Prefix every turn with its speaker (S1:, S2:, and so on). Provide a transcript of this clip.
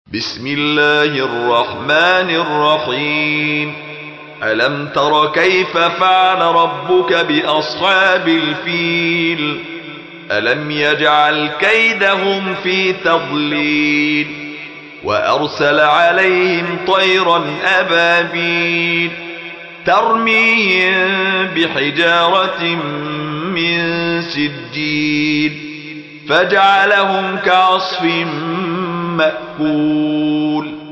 S1: بسم الله الرحمن الرحيم. ألم تر كيف فعل ربك بأصحاب الفيل؟ ألم يجعل كيدهم في تضليل وأرسل عليهم طيرا أبابيل ترميهم بحجارة من سجيل فجعلهم كعصف مأكول.